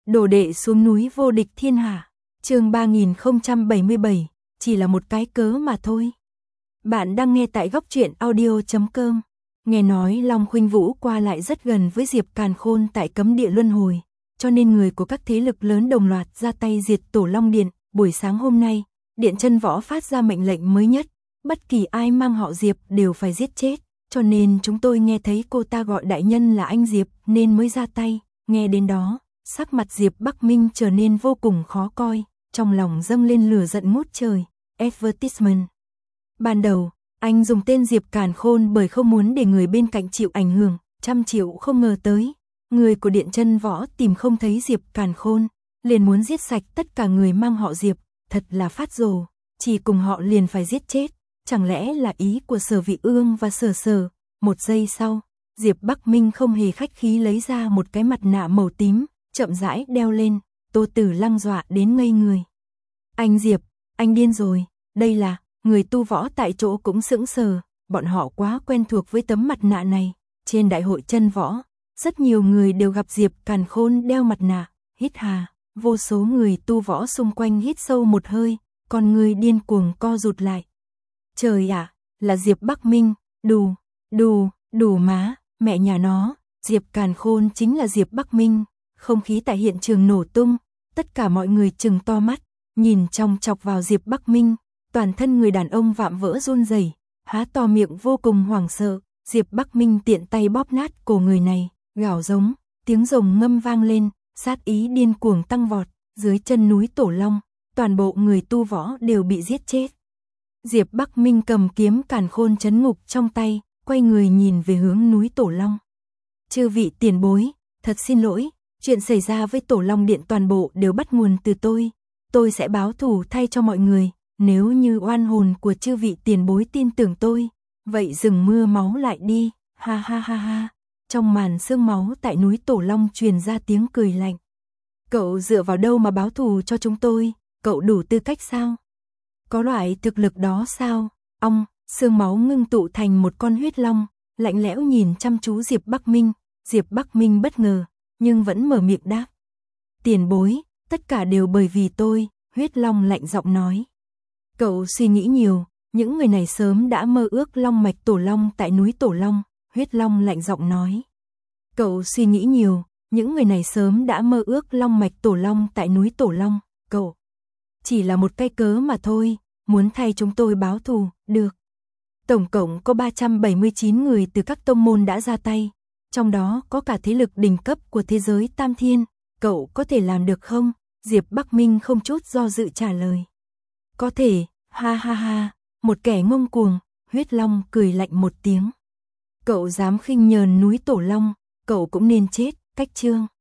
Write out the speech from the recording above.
Đồ đệ xuống núi vô địch thiên hạ. Chương 3077, chỉ là một cái cớ mà thôi. Bạn đang nghe tại góc truyện audio.com. Nghe nói Long Khuynh Vũ qua lại rất gần với Diệp Càn Khôn tại cấm địa luân hồi, cho nên người của các thế lực lớn đồng loạt ra tay diệt Tổ Long Điện. Buổi sáng hôm nay, Điện Chân Võ phát ra mệnh lệnh mới nhất, bất kỳ ai mang họ Diệp đều phải giết chết, cho nên chúng tôi nghe thấy cô ta gọi đại nhân là anh Diệp nên mới ra tay. Nghe đến đó, sắc mặt Diệp Bắc Minh trở nên vô cùng khó coi, trong lòng dâng lên lửa giận ngút trời. Advertisement. Ban đầu, anh dùng tên Diệp Càn Khôn bởi không muốn để người bên cạnh chịu ảnh hưởng, trăm triệu không ngờ tới. Người của Điện Chân Võ tìm không thấy Diệp Càn Khôn, liền muốn giết sạch tất cả người mang họ Diệp, thật là phát rồ, chỉ cùng họ liền phải giết chết, chẳng lẽ là ý của Sở Vị Ương và Sở Sở. Một giây sau, Diệp Bắc Minh không hề khách khí lấy ra một cái mặt nạ màu tím, chậm rãi đeo lên. Tô Tử Lăng dọa đến ngây người. Anh Diệp, anh điên rồi, đây là... Người tu võ tại chỗ cũng sững sờ, bọn họ quá quen thuộc với tấm mặt nạ này. Trên đại hội chân võ, rất nhiều người đều gặp Diệp Càn Khôn đeo mặt nạ, hít hà, vô số người tu võ xung quanh hít sâu một hơi, còn người điên cuồng co rụt lại. Trời ạ, là Diệp Bắc Minh, đủ má, mẹ nhà nó, Diệp Càn Khôn chính là Diệp Bắc Minh. Không khí tại hiện trường nổ tung, tất cả mọi người trừng to mắt, nhìn chòng chọc vào Diệp Bắc Minh. Toàn thân người đàn ông vạm vỡ run rẩy, há to miệng vô cùng hoảng sợ. Diệp Bắc Minh tiện tay bóp nát cổ người này, gào giống, tiếng rồng ngâm vang lên, sát ý điên cuồng tăng vọt. Dưới chân núi Tổ Long, toàn bộ người tu võ đều bị giết chết. Diệp Bắc Minh cầm kiếm Càn Khôn trấn ngục trong tay, quay người nhìn về hướng núi Tổ Long. Chư vị tiền bối, thật xin lỗi, chuyện xảy ra với Tổ Long Điện toàn bộ đều bắt nguồn từ tôi sẽ báo thù thay cho mọi người. Nếu như oan hồn của chư vị tiền bối tin tưởng tôi, vậy dừng mưa máu lại đi, ha ha ha ha. Trong màn sương máu tại núi Tổ Long truyền ra tiếng cười lạnh. Cậu dựa vào đâu mà báo thù cho chúng tôi, cậu đủ tư cách sao? Có loại thực lực đó sao? Sương máu ngưng tụ thành một con huyết long, lạnh lẽo nhìn chăm chú Diệp Bắc Minh. Diệp Bắc Minh bất ngờ, nhưng vẫn mở miệng đáp. Tiền bối, tất cả đều bởi vì tôi, huyết long lạnh giọng nói. Cậu suy nghĩ nhiều, những người này sớm đã mơ ước long mạch Tổ Long tại núi Tổ Long, huyết long lạnh giọng nói. Cậu suy nghĩ nhiều, những người này sớm đã mơ ước long mạch Tổ Long tại núi Tổ Long, cậu. Chỉ là một cái cớ mà thôi, muốn thay chúng tôi báo thù, được. Tổng cộng có 379 người từ các tông môn đã ra tay, trong đó có cả thế lực đỉnh cấp của thế giới Tam Thiên, cậu có thể làm được không? Diệp Bắc Minh không chút do dự trả lời. Có thể, ha ha ha, một kẻ ngông cuồng, huyết long cười lạnh một tiếng. Cậu dám khinh nhờn núi Tổ Long, cậu cũng nên chết. Cách chương